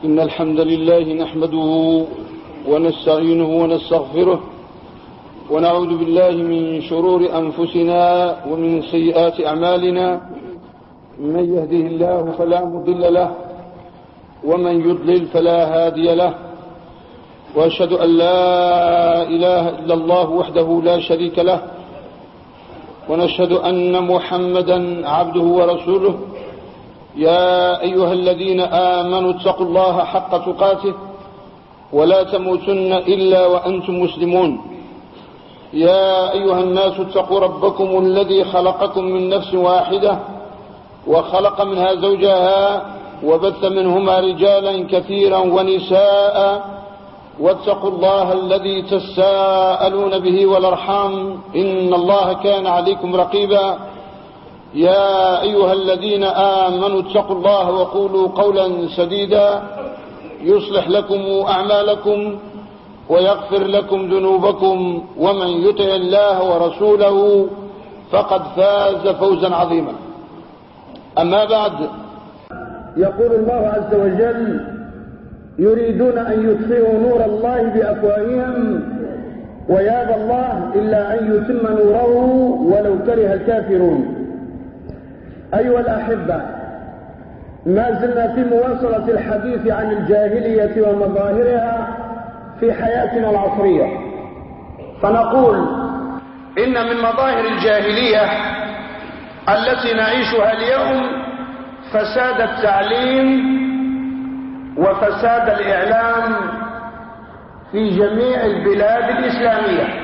إن الحمد لله نحمده ونستعينه ونستغفره ونعوذ بالله من شرور أنفسنا ومن سيئات أعمالنا. من يهده الله فلا مضل له ومن يضلل فلا هادي له، وأشهد أن لا إله إلا الله وحده لا شريك له، ونشهد أن محمدا عبده ورسوله. يا أيها الذين آمنوا اتقوا الله حق تقاته ولا تموتن إلا وأنتم مسلمون. يا أيها الناس اتقوا ربكم الذي خلقكم من نفس واحدة وخلق منها زوجها وبث منهما رجالا كثيرا ونساء، واتقوا الله الذي تساءلون به والأرحام إن الله كان عليكم رقيبا. يا أيها الذين آمنوا اتقوا الله وقولوا قولا سديدا يصلح لكم أعمالكم ويغفر لكم ذنوبكم، ومن يطع الله ورسوله فقد فاز فوزا عظيما. أما بعد، يقول الله عز وجل: يريدون أن يطفئوا نور الله بأفواههم ويابى الله إلا أن يتم نوره ولو كره الكافرون. أيها الأحبة، ما زلنا في مواصلة الحديث عن الجاهلية ومظاهرها في حياتنا العصرية، فنقول إن من مظاهر الجاهلية التي نعيشها اليوم فساد التعليم وفساد الإعلام في جميع البلاد الإسلامية.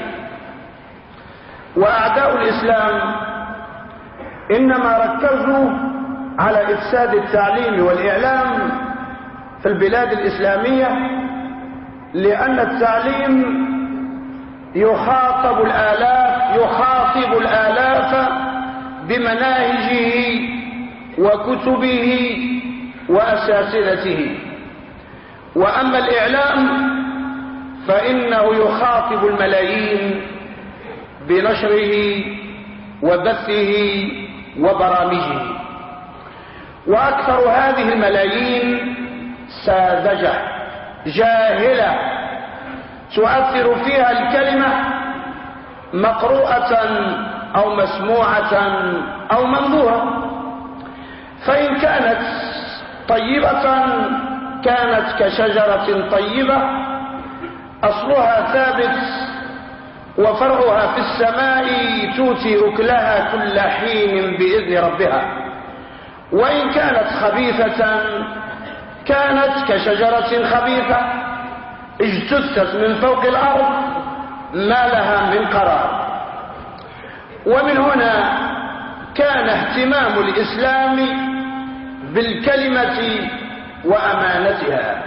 وأعداء الإسلام إنما ركزوا على إفساد التعليم والإعلام في البلاد الإسلامية، لأن التعليم يخاطب الآلاف بمناهجه وكتبه وأساتذته، وأما الإعلام فإنه يخاطب الملايين بنشره وبثه وبرامجه. وأكثر هذه الملايين ساذجة جاهلة تؤثر فيها الكلمة مقروءة أو مسموعة أو منظورة، فإن كانت طيبة كانت كشجرة طيبة أصلها ثابت وفرعها في السماء تؤتي أكلها كل حين بإذن ربها، وإن كانت خبيثة كانت كشجرة خبيثة اجتثت من فوق الأرض ما لها من قرار. ومن هنا كان اهتمام الإسلام بالكلمة وأمانتها،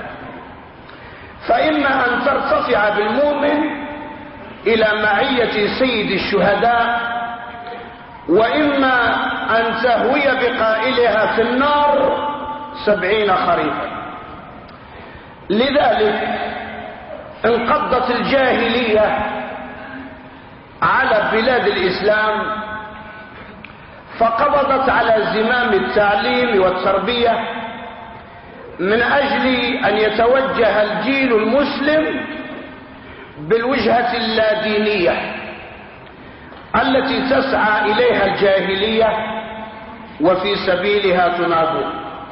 فإما أن ترتفع بالمؤمن إلى معية سيد الشهداء، وإما أن تهوي بقائلها في النار 70 خريفا. لذلك انقضت الجاهلية على بلاد الإسلام، فقبضت على زمام التعليم والتربية من أجل أن يتوجه الجيل المسلم بالوجهة اللادينية التي تسعى إليها الجاهلية وفي سبيلها تناضل،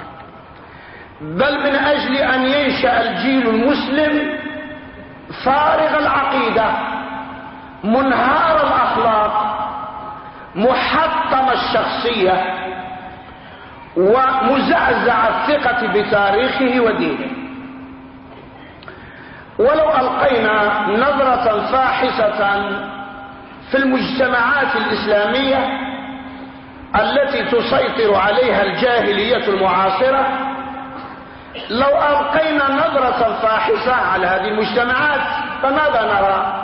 بل من أجل أن ينشأ الجيل المسلم فارغ العقيدة منهار الأخلاق محطم الشخصية ومزعزع الثقة بتاريخه ودينه. ولو ألقينا نظرة فاحصة في المجتمعات الإسلامية التي تسيطر عليها الجاهلية المعاصرة، لو ألقينا نظرة فاحصة على هذه المجتمعات فماذا نرى؟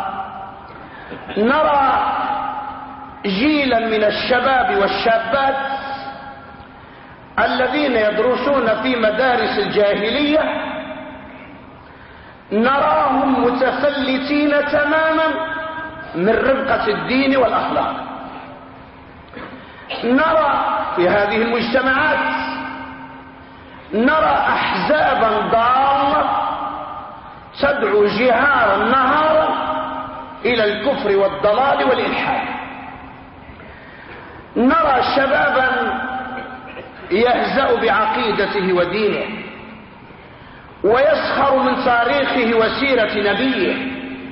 نرى جيلا من الشباب والشابات الذين يدرسون في مدارس الجاهلية، نراهم متفلتين تماما من ربقة الدين والأخلاق. نرى في هذه المجتمعات نرى أحزابا ضالة تدعو جهارا نهارا إلى الكفر والضلال والإلحاد. نرى شبابا يهزأ بعقيدته ودينه ويسخر من تاريخه وسيرة نبيه.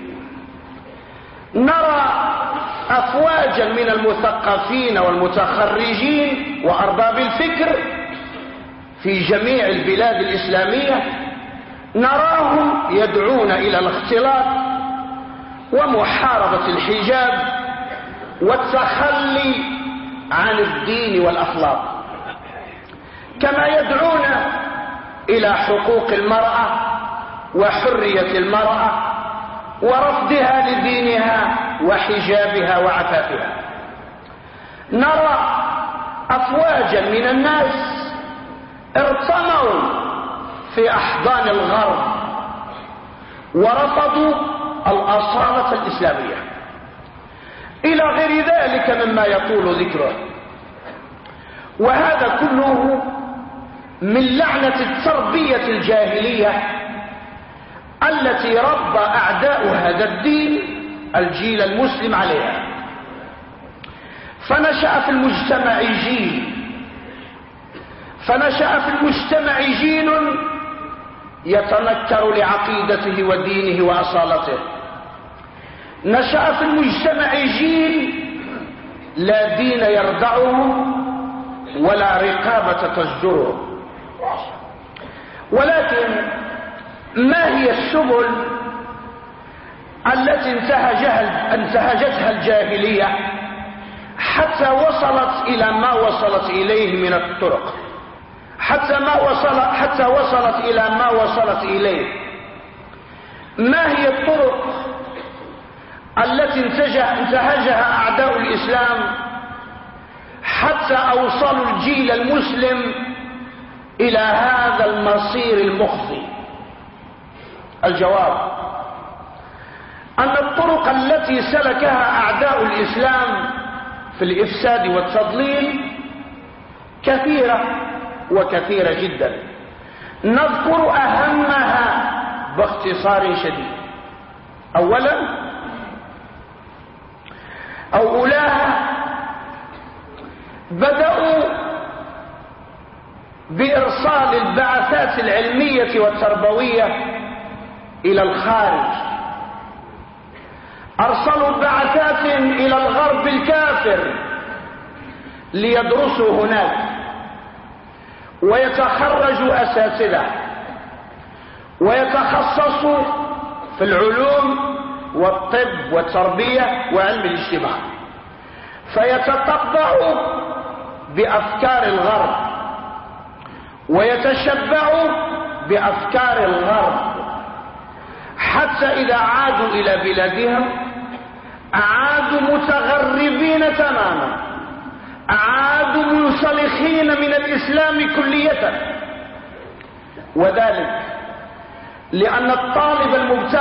نرى أفواجا من المثقفين والمتخرجين وأرباب الفكر في جميع البلاد الإسلامية، نراهم يدعون إلى الاختلاط ومحاربة الحجاب والتخلي عن الدين والأخلاق، كما يدعون إلى حقوق المرأة وحرية المرأة ورفضها لدينها وحجابها وعفافها. نرى أفواجا من الناس ارتموا في أحضان الغرب ورفضوا الأصالة الإسلامية إلى غير ذلك مما يطول ذكره. وهذا كله من لعنة التربية الجاهلية التي ربى أعداء هذا الدين الجيل المسلم عليها. فنشأ في المجتمع جيل يتنكر لعقيدته ودينه وأصالته. نشأ في المجتمع جيل لا دين يردعه ولا رقابة تزجره. ولكن ما هي السبل التي انتهجتها الجاهلية حتى وصلت إلى ما وصلت إليه من الطرق، حتى وصلت إلى ما وصلت إليه؟ ما هي الطرق التي انتهجها أعداء الإسلام حتى أوصلوا الجيل المسلم إلى هذا المصير المخزي؟ الجواب أن الطرق التي سلكها أعداء الإسلام في الإفساد والتضليل كثيرة وكثيرة جدا. نذكر أهمها باختصار شديد. أولاها بدأوا بإرسال البعثات العلمية والتربوية إلى الخارج. أرسلوا بعثات إلى الغرب الكافر ليدرسوا هناك ويتخرجوا أساتذة ويتخصصوا في العلوم والطب والتربية وعلم الاجتماع، فيتطبعوا بأفكار الغرب ويتشبعوا بأفكار الغرب، حتى إذا عادوا إلى بلادهم عادوا متغربين تماما، عادوا منسلخين من الإسلام كلية. وذلك لأن الطالب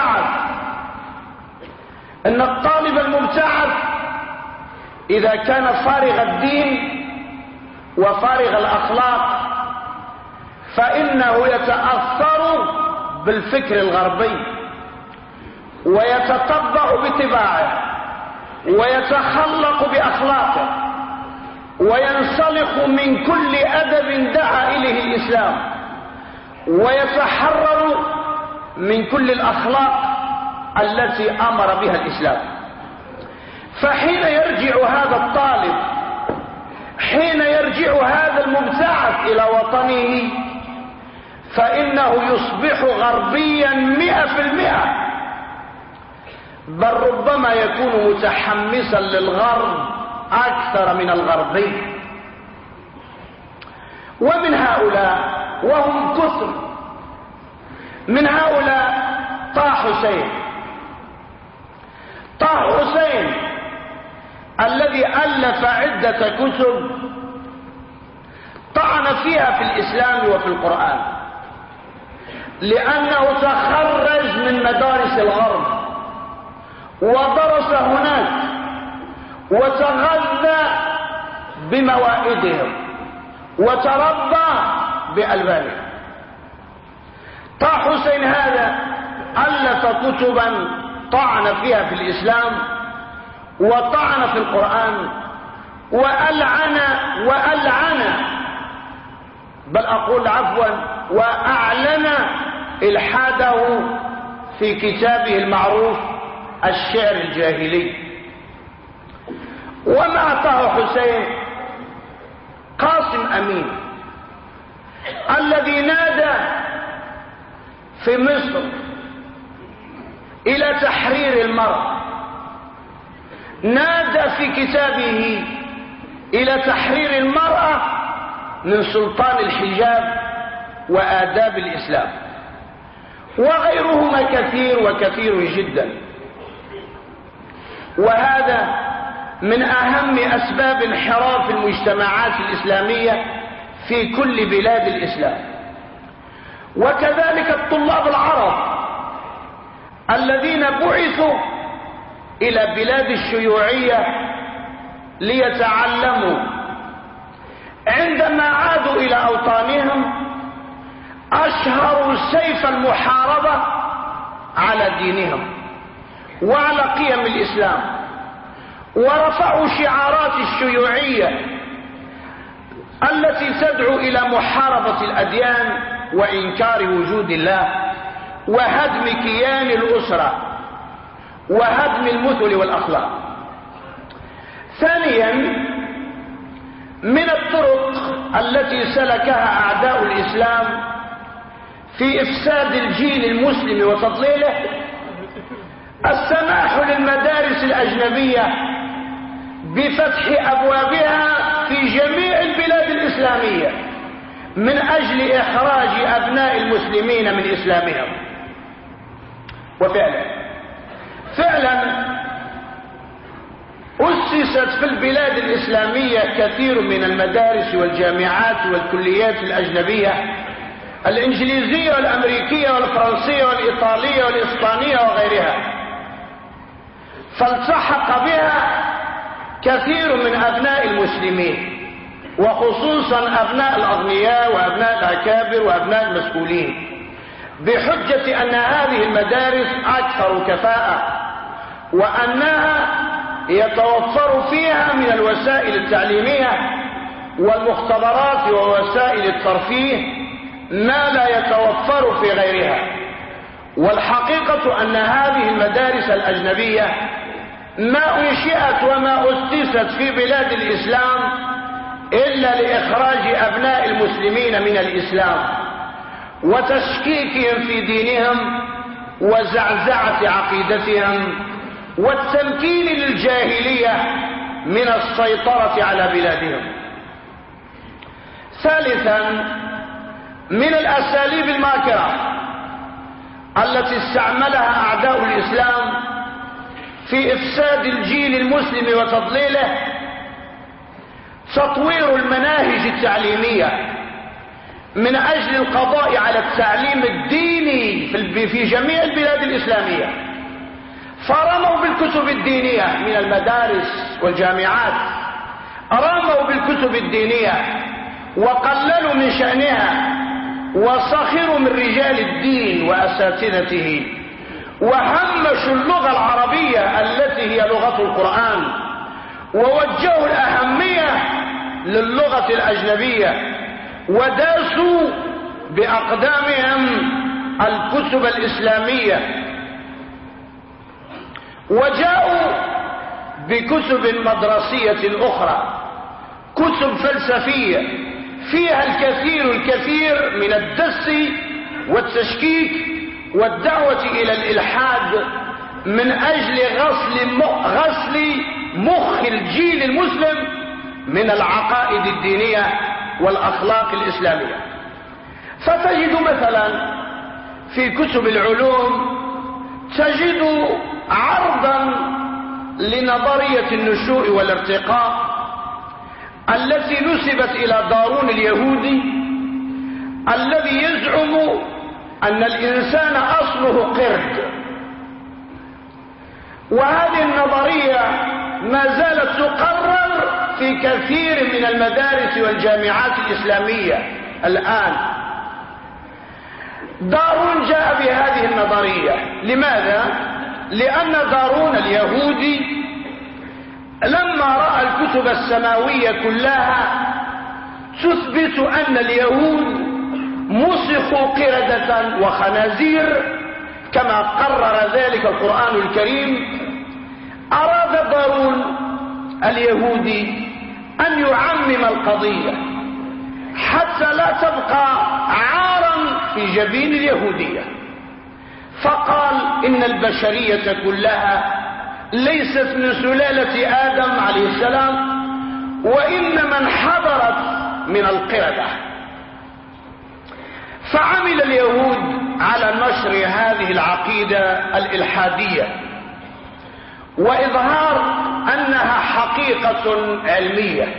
المبتعث إذا كان فارغ الدين وفارغ الأخلاق فإنه يتأثر بالفكر الغربي ويتطبع بطباعه ويتخلق بأخلاقه وينسلخ من كل أدب دعا إليه الإسلام ويتحرر من كل الأخلاق التي أمر بها الإسلام. فحين يرجع هذا الطالب، حين يرجع هذا المبتعث إلى وطنه، فإنه يصبح غربيا 100%، بل ربما يكون متحمسا للغرب أكثر من الغربي. ومن هؤلاء، وهم كثر، من هؤلاء طه حسين الذي ألف عدة كتب طعن فيها في الإسلام وفي القرآن، لأنه تخرج من مدارس الغرب ودرس هناك وتغذى بموائدهم وتربى بألبانهم. طه حسين هذا ألف كتبا طعن فيها في الإسلام وطعن في القرآن وألعن بل أقول عفوا وأعلن إلحاده في كتابه المعروف الشعر الجاهلي. ومع طه حسين قاسم أمين الذي نادى في مصر إلى تحرير المرأة، نادى في كتابه إلى تحرير المرأة من سلطان الحجاب وآداب الإسلام، وغيرهما كثير وكثير جدا. وهذا من أهم أسباب انحراف المجتمعات الإسلامية في كل بلاد الإسلام. وكذلك الطلاب العرب الذين بعثوا إلى بلاد الشيوعية ليتعلموا، عندما عادوا إلى أوطانهم أشهروا سيف المحاربة على دينهم وعلى قيم الإسلام، ورفعوا شعارات الشيوعية التي تدعو إلى محاربة الأديان وإنكار وجود الله وهدم كيان الأسرة وهدم المثل والأخلاق. ثانيا، من الطرق التي سلكها أعداء الإسلام في إفساد الجيل المسلم وتضليله السماح للمدارس الأجنبية بفتح أبوابها في جميع البلاد الإسلامية من أجل إخراج أبناء المسلمين من إسلامهم. فعلا أسست في البلاد الإسلامية كثير من المدارس والجامعات والكليات الأجنبية الإنجليزية والأمريكية والفرنسية والإيطالية والإسبانية وغيرها، فالتحق بها كثير من أبناء المسلمين، وخصوصا أبناء الأغنياء وأبناء الأكابر وأبناء المسؤولين، بحجة أن هذه المدارس أكثر كفاءة وأنها يتوفر فيها من الوسائل التعليمية والمختبرات ووسائل الترفيه ما لا يتوفر في غيرها. والحقيقة أن هذه المدارس الأجنبية ما أنشئت وما أسست في بلاد الإسلام إلا لإخراج أبناء المسلمين من الإسلام وتشكيكهم في دينهم وزعزعة عقيدتهم والتمكين للجاهلية من السيطرة على بلادهم. ثالثا، من الأساليب الماكرة التي استعملها أعداء الإسلام في إفساد الجيل المسلم وتضليله تطوير المناهج التعليمية من أجل القضاء على التعليم الديني في جميع البلاد الإسلامية، فرموا بالكتب الدينية من المدارس والجامعات، رموا بالكتب الدينية وقللوا من شأنها وسخروا من رجال الدين وأساتذته، وهمشوا اللغة العربية التي هي لغة القرآن، ووجهوا الأهمية للغة الأجنبية، وداسوا بأقدامهم الكتب الإسلامية، وجاءوا بكتب مدرسية أخرى، كتب فلسفية فيها الكثير من الدس والتشكيك والدعوة إلى الإلحاد من أجل غسل مخ الجيل المسلم من العقائد الدينية والأخلاق الإسلامية. فتجد مثلا في كتب العلوم تجد عرضا لنظرية النشوء والارتقاء التي نسبت إلى دارون اليهودي الذي يزعم أن الإنسان أصله قرد. وهذه النظرية ما زالت تقرر في كثير من المدارس والجامعات الإسلامية الآن، دارون جاء بهذه النظرية. لماذا؟ لأن دارون اليهودي لما رأى الكتب السماوية كلها تثبت أن اليهود مسخوا قردة وخنازير كما قرر ذلك القرآن الكريم، أراد دارون اليهودي أن يعمم القضية حتى لا تبقى عارا في جبين اليهودية، فقال إن البشرية كلها ليست من سلالة آدم عليه السلام، وإنما انحدرت من القردة. فعمل اليهود على نشر هذه العقيدة الإلحادية وإظهار أنها حقيقة علمية،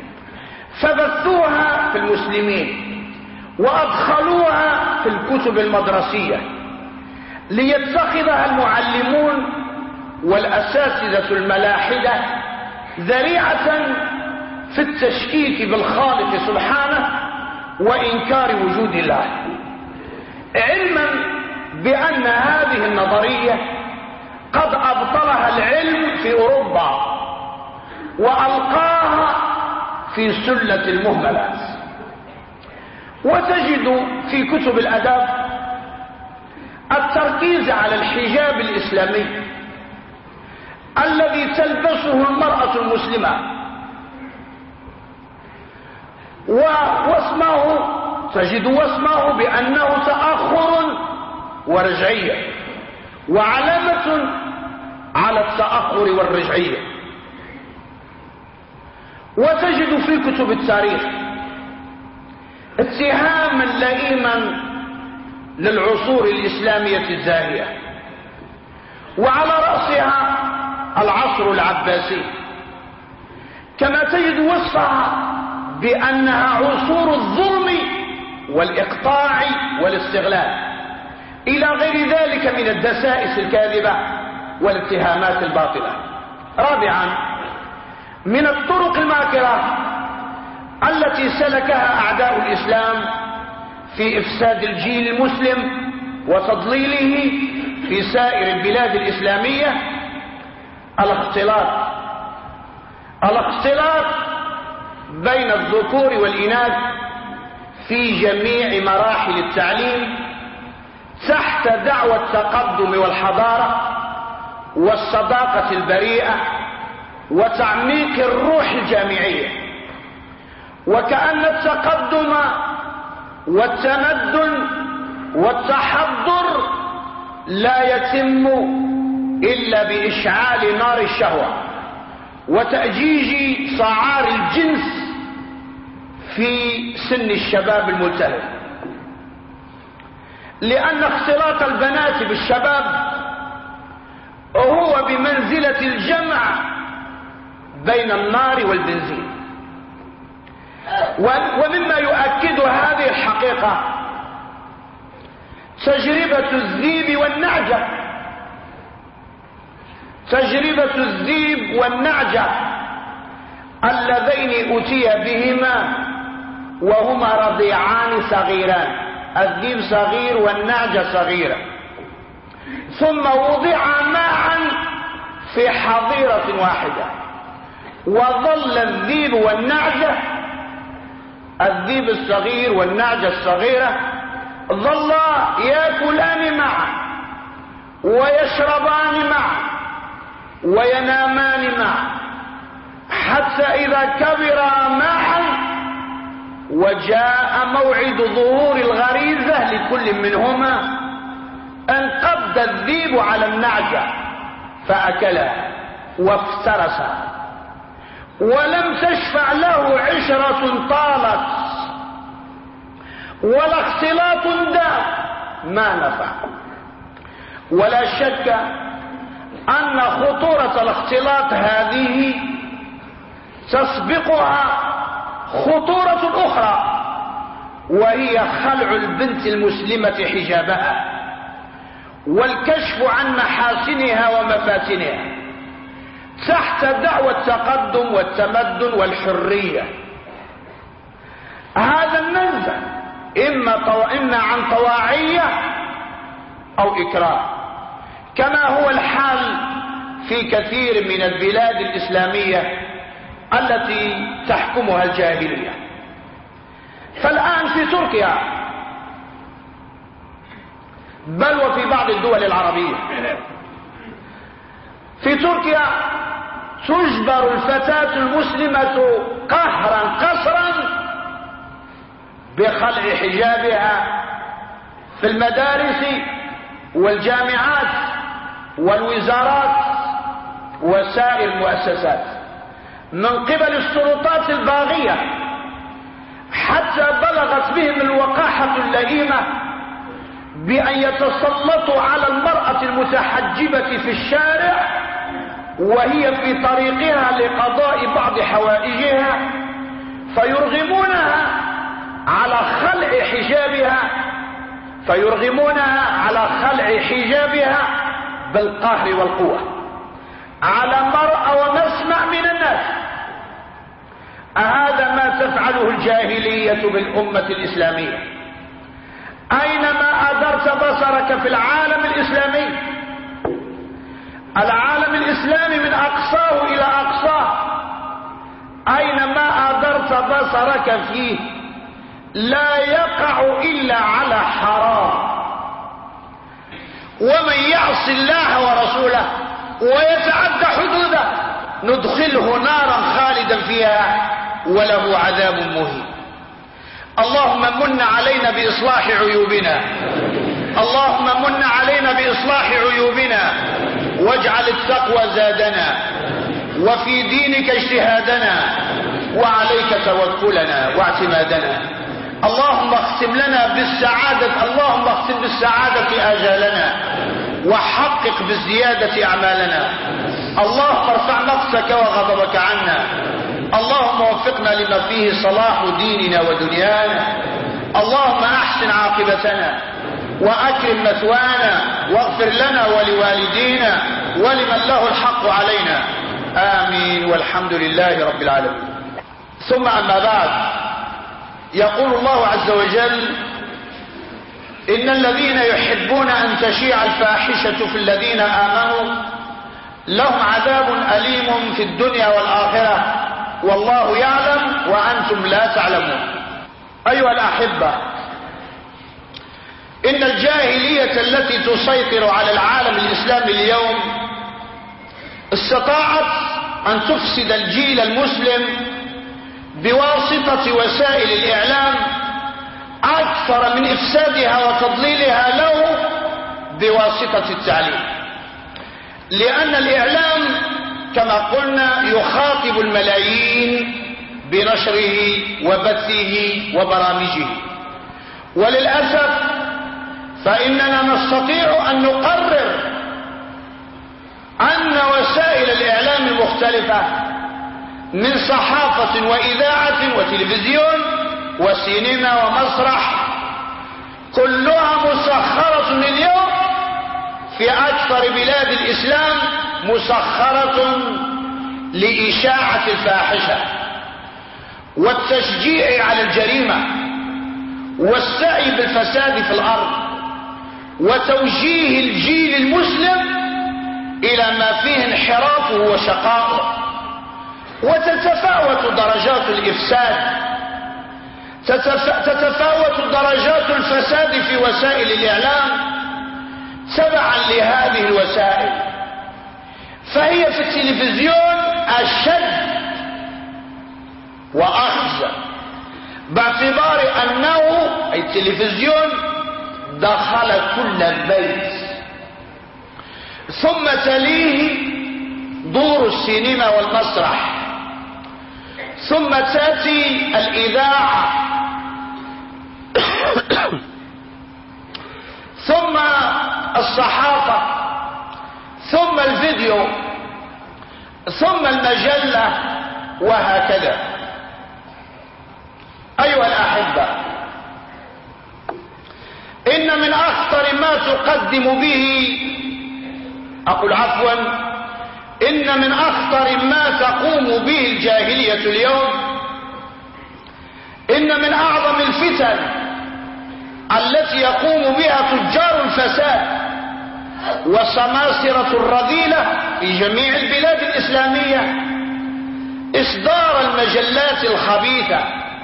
فبثوها في المسلمين وأدخلوها في الكتب المدرسية ليتخذها المعلمون والأساتذة الملاحدة ذريعة في التشكيك بالخالق سبحانه وإنكار وجود الله، علما بأن هذه النظرية قد أبطلها العلم في أوروبا وألقاها في سلة المهملات. وتجد في كتب الأدب التركيز على الحجاب الإسلامي الذي تلبسه المرأة المسلمة، تجد واسمه بأنه تأخر ورجعية، وعلامة على التأخر والرجعية. وتجد في كتب التاريخ اتهاما لئيما للعصور الإسلامية الزاهية، وعلى رأسها العصر العباسي، كما تجد وصفها بأنها عصور الظلم والإقطاع والاستغلال إلى غير ذلك من الدسائس الكاذبة والاتهامات الباطلة. رابعا، من الطرق الماكرة التي سلكها أعداء الإسلام في إفساد الجيل المسلم وتضليله في سائر البلاد الإسلامية الاختلاط بين الذكور والإناث في جميع مراحل التعليم تحت دعوى التقدم والحضارة والصداقة البريئة وتعميق الروح الجامعية، وكأن التقدم والتمدن والتحضر لا يتم إلا بإشعال نار الشهوة وتأجيج صعار الجنس في سن الشباب الملتهب، لأن اختلاط البنات بالشباب هو بمنزلة الجمع بين النار والبنزين. ومما يؤكد هذه الحقيقة تجربة الذيب والنعجة، تجربة الذيب والنعجة اللذين أتي بهما وهما رضيعان صغيران، الذيب صغير والنعجة صغيرة، ثم وضعا معا في حظيرة واحدة، وظل الذيب والنعجة، الذيب الصغير والنعجة الصغيرة، ظلا يأكلان معا ويشربان معا وينامان معا، حتى إذا كبرا معا وجاء موعد ظهور الغريزة لكل منهما انقض الذيب على النعجة فأكلها وافترسها، ولم تشفع له عشرة طالت ولا اختلاط دام ما نفع. ولا شك أن خطورة الاختلاط هذه تسبقها خطورة أخرى، وهي خلع البنت المسلمة حجابها والكشف عن محاسنها ومفاتنها تحت دعوى التقدم والتمدن والحرية. هذا النزع إما عن طواعية أو إكراه، كما هو الحال في كثير من البلاد الإسلامية التي تحكمها الجاهلية. فالآن في تركيا بل وفي بعض الدول العربية، في تركيا تجبر الفتاة المسلمة قهرا قسرا بخلع حجابها في المدارس والجامعات والوزارات وسائر المؤسسات من قبل السلطات الباغية، حتى بلغت بهم الوقاحة اللئيمة بأن يتسلطوا على المرأة المتحجبة في الشارع وهي في طريقها لقضاء بعض حوائجها، فيرغمونها على خلع حجابها بالقهر والقوة على مرأى ومسمع من الناس. أهذا ما تفعله الجاهلية بالأمة الإسلامية؟ أينما أدرت بصرك في العالم الإسلامي، العالم الإسلامي من أقصاه إلى أقصاه، أينما أدرت بصرك فيه لا يقع إلا على حرام. ومن يعص الله ورسوله ويتعدى حدوده ندخله نارا خالدا فيها وله عذاب مهين. اللهم من علينا بإصلاح عيوبنا، اللهم من علينا بإصلاح عيوبنا، واجعل التقوى زادنا وفي دينك اجتهادنا وعليك توكلنا واعتمادنا. اللهم اختم لنا بالسعادة، اللهم اختم بالسعادة آجالنا وحقق بالزيادة أعمالنا. اللهم ارفع نقصك وغضبك عنا. اللهم وفقنا لما فيه صلاح ديننا ودنيانا. اللهم احسن عاقبتنا واكرم مثوانا واغفر لنا ولوالدينا ولمن له الحق علينا. آمين والحمد لله رب العالمين. ثم أما بعد، يقول الله عز وجل: إن الذين يحبون أن تشيع الفاحشة في الذين آمنوا لهم عذاب أليم في الدنيا والآخرة والله يعلم وأنتم لا تعلمون. أيها الأحبة، إن الجاهلية التي تسيطر على العالم الإسلامي اليوم استطاعت أن تفسد الجيل المسلم بواسطة وسائل الإعلام أكثر من إفسادها وتضليلها له بواسطة التعليم، لأن الإعلام كما قلنا يخاطب الملايين بنشره وبثه وبرامجه. وللأسف فإننا نستطيع أن نقرر أن وسائل الإعلام المختلفة من صحافة وإذاعة وتلفزيون وسينما ومسرح كلها مسخرة اليوم في أكثر بلاد الإسلام، مسخرة لإشاعة الفاحشة والتشجيع على الجريمة والسعي بالفساد في الأرض وتوجيه الجيل المسلم إلى ما فيه انحرافه وشقاؤه. وتتفاوت درجات الإفساد، تتفاوت درجات الفساد في وسائل الإعلام تبعا لهذه الوسائل. فهي في التلفزيون أشد وأخزى، باعتبار أنه أي التلفزيون دخل كل البيت، ثم تليه دور السينما والمسرح، ثم تأتي الإذاعة، ثم الصحافة، ثم الفيديو، ثم المجلة، وهكذا. أيها الأحبة، إن من أخطر ما تقدم به، أقول عفوا، إن من أخطر ما تقوم به الجاهلية اليوم، إن من أعظم الفتن التي يقوم بها تجار الفساد وسماسرة الرذيلة في جميع البلاد الإسلامية إصدار المجلات الخبيثة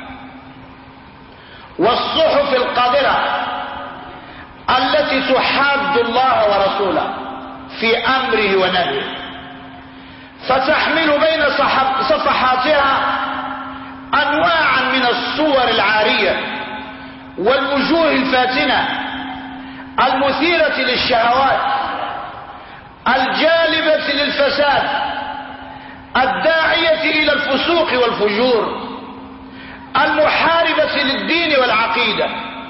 والصحف القذرة التي تحاد الله ورسوله في أمره ونهيه، فتحمل بين صفحاتها أنواعا من الصور العارية والوجوه الفاتنة المثيرة للشهوات الجالبة للفساد الداعية إلى الفسوق والفجور المحاربة للدين والعقيدة.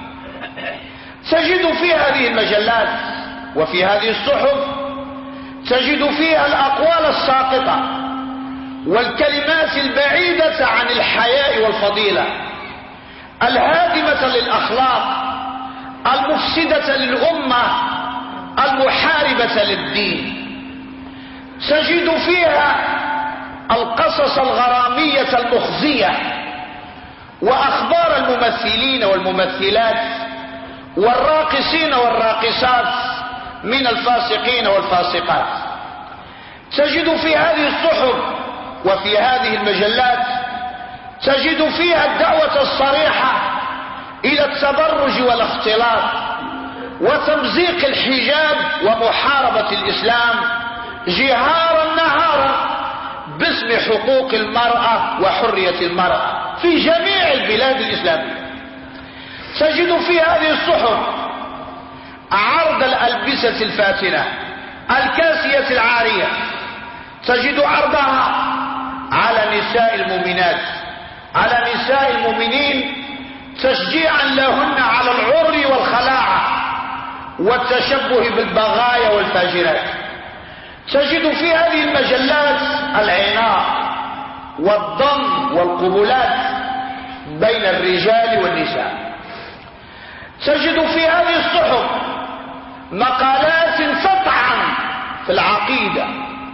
تجد في هذه المجلات وفي هذه الصحف تجد فيها الأقوال الساقطة والكلمات البعيدة عن الحياء والفضيلة الهادمة للأخلاق المفسدة للأمة المحاربة للدين. تجد فيها القصص الغرامية المخزية وأخبار الممثلين والممثلات والراقصين والراقصات من الفاسقين والفاسقات. تجد في هذه الصحف وفي هذه المجلات تجد فيها الدعوة الصريحة إلى التبرج والاختلاط وتمزيق الحجاب ومحاربة الإسلام جهارا نهارا باسم حقوق المرأة وحرية المرأة في جميع البلاد الإسلامية. تجد في هذه الصحف عرض الألبسة الفاتنة الكاسية العارية، تجد عرضها على نساء المؤمنات على نساء المؤمنين تشجيعا لهن على العر والخلاعة والتشبه بالبغايا والفاجرات. تجد في هذه المجلات العناق والضم والقبلات بين الرجال والنساء. تجد في هذه الصحف مقالات تطعن في العقيدة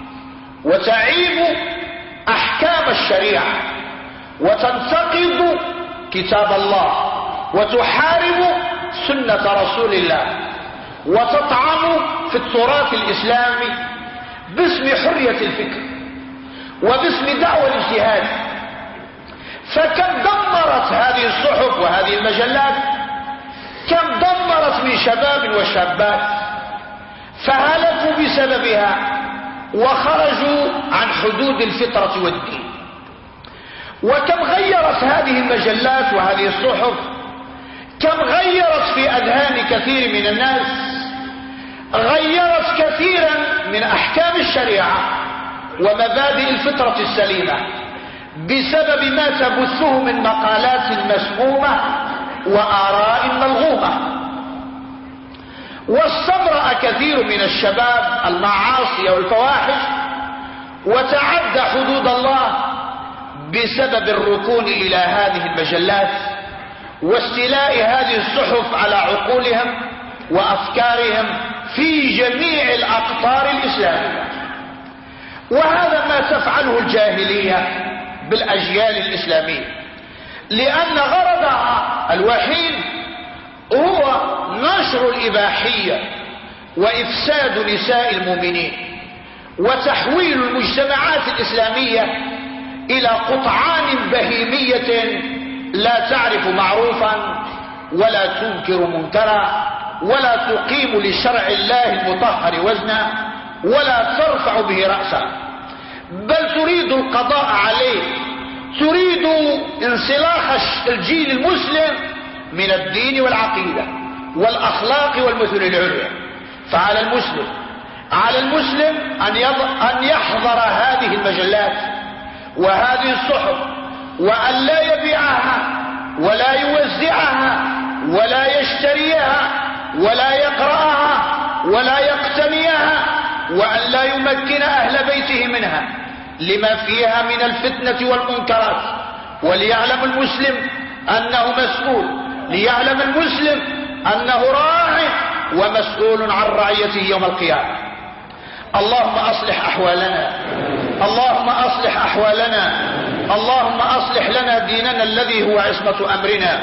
وتعيب أحكام الشريعة وتنتقد كتاب الله وتحارب سنة رسول الله وتطعن في التراث الإسلامي باسم حرية الفكر وباسم دعوة الاجتهاد. فكم دمرت هذه الصحف وهذه المجلات، كم دمرت من شباب وشابات فهلكوا بسببها وخرجوا عن حدود الفطرة والدين. وكم غيرت هذه المجلات وهذه الصحف، كم غيرت في أذهان كثير من الناس، غيرت كثيرا من أحكام الشريعة ومبادئ الفطرة السليمة بسبب ما تبثه من مقالات مسمومة وآراء ملغومة. واستمرأ كثير من الشباب المعاصي والفواحش وتعدى حدود الله بسبب الركون إلى هذه المجلات واستيلاء هذه الصحف على عقولهم وأفكارهم في جميع الأقطار الإسلامية. وهذا ما تفعله الجاهلية بالأجيال الإسلامية، لأن غرضها الوحيد هو نشر الإباحية وإفساد نساء المؤمنين وتحويل المجتمعات الإسلامية إلى قطعان بهيمية لا تعرف معروفا ولا تنكر منكرا ولا تقيم لشرع الله المطهر وزنا ولا ترفع به رأسا، بل تريد القضاء عليه، تريد انسلاخ الجيل المسلم من الدين والعقيدة والأخلاق والمثل العليا. فعلى المسلم أن يحذر هذه المجلات وهذه الصحف وأن لا يبيعها ولا يوزعها ولا يشتريها ولا يقرأها ولا يقتنيها، وأن لا يمكن أهل بيته منها لما فيها من الفتنة والمنكرات. وليعلم المسلم أنه مسؤول، ليعلم المسلم أنه راع ومسؤول عن رعيته يوم القيامة. اللهم أصلح أحوالنا، اللهم أصلح أحوالنا، اللهم أصلح لنا ديننا الذي هو عصمة أمرنا،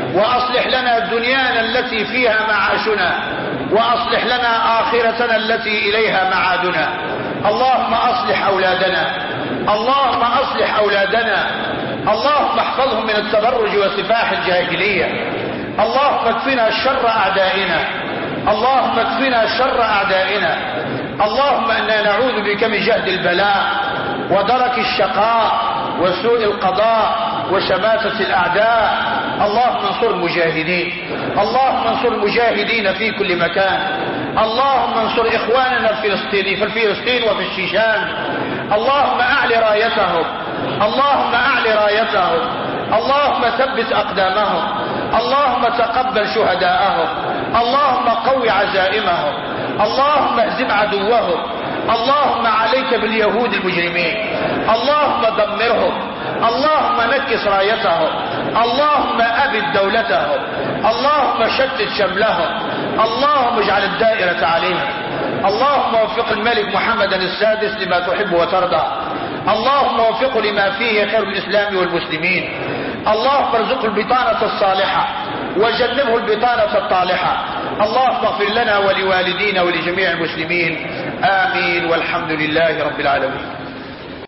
وأصلح لنا دنيانا التي فيها معاشنا، وأصلح لنا آخرتنا التي إليها معادنا. اللهم أصلح أولادنا، اللهم أصلح أولادنا، اللهم احفظهم من التبرج وسفاح الجاهلية. اللهم اكفنا شر أعدائنا، اللهم اكفنا شر أعدائنا. اللهم إنا نعوذ بك من جهد البلاء ودرك الشقاء وسوء القضاء وشماتة الأعداء. اللهم انصر المجاهدين، اللهم انصر المجاهدين في كل مكان. اللهم انصر إخواننا في فلسطين وفي الشيشان. اللهم أعل رايتهم، اللهم أعل رايتهم، اللهم ثبت أقدامهم، اللهم تقبل شهداءهم، اللهم قو عزائمهم، اللهم اهزم عدوهم. اللهم عليك باليهود المجرمين، اللهم دمرهم، اللهم نكس رايتهم، اللهم أبد دولتهم، اللهم شتت شملهم، اللهم اجعل الدائرة عليهم. اللهم وفق الملك محمد السادس لما تحب وترضى، اللهم وفقه لما فيه خير الإسلام والمسلمين. اللهم ارزقه البطانة الصالحة وجنبه البطانة الطالحة. اللهم اغفر لنا ولوالدينا ولجميع المسلمين، آمين، والحمد لله رب العالمين.